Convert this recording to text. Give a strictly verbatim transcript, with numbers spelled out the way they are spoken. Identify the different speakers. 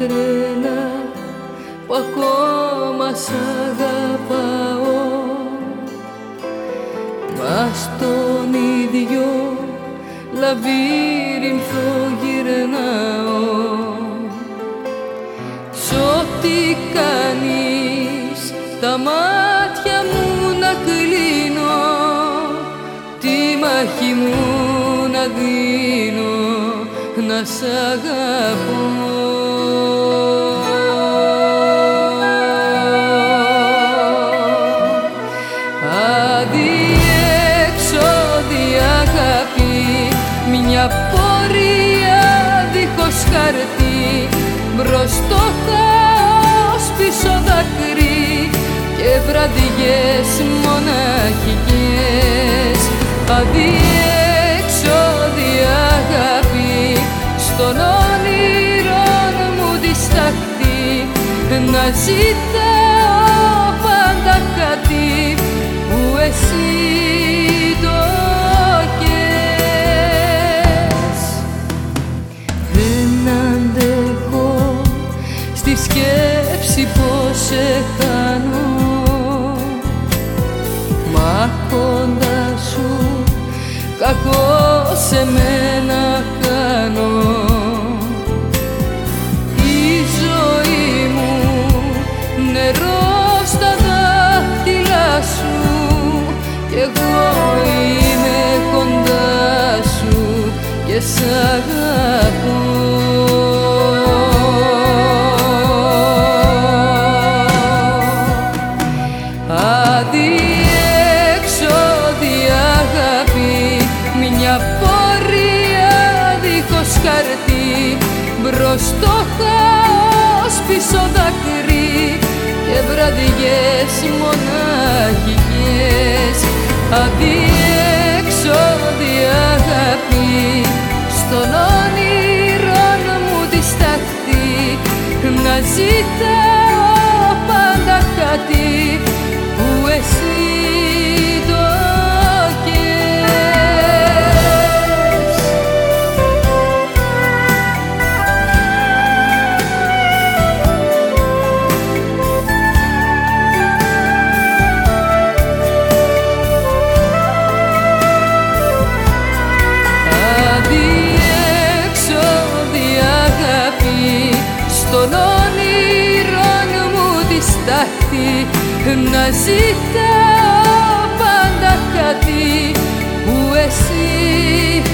Speaker 1: τρέλα που ακόμα σ' αγαπάω, μα στον ίδιο λαβύρινθο γυρνάω. Σ' ό,τι κάνεις τα μάτια μου να κλείνω, τη μάχη μου να δίνω, να σ' αγαπώ. Αδιέξοδη αγάπη, μια πορεία δίχως χαρτί, μπρος το χάος, πίσω δάκρυ και βραδιές μοναχικές. Αδιέξοδη αγάπη, στον όνειρον μου τη στάχτη, να ζητάω πάντα κάτι που εσύ το κες. Δεν αντέχω στη σκέψη πως σε χάνω, μα κοντά σου κακό σε μένα κάνω. Η ζωή μου νερό στα δάχτυλά σου, κι εγώ είμαι κοντά σου και σ' αγαπώ. Αδιέξοδη αγάπη, μια πορεία δίχως χαρτί, μπρος το χάος, πίσω δάκρυ και βραδιές μοναχικές. Αδιέξοδη αγάπη, στον όνειρον μου τη στάχτη, να ζητάω πάντα κάτι που εσύ το κες. Αδιέξοδη αγάπη, στον όνειρον μου τη στάχτη, να ζητάω πάντα κάτι που εσύ